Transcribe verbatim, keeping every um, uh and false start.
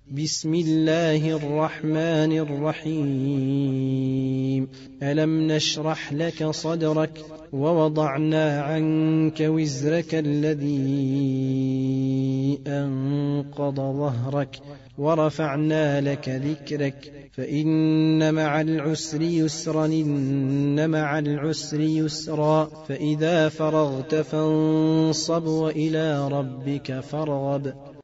بسم الله الرحمن الرحيم ألم نشرح لك صدرك ووضعنا عنك وزرك الذي أنقض ظهرك ورفعنا لك ذكرك فإن مع العسر يسرا إن مع العسر يسرا فإذا فرغت فانصب وإلى ربك فارغب.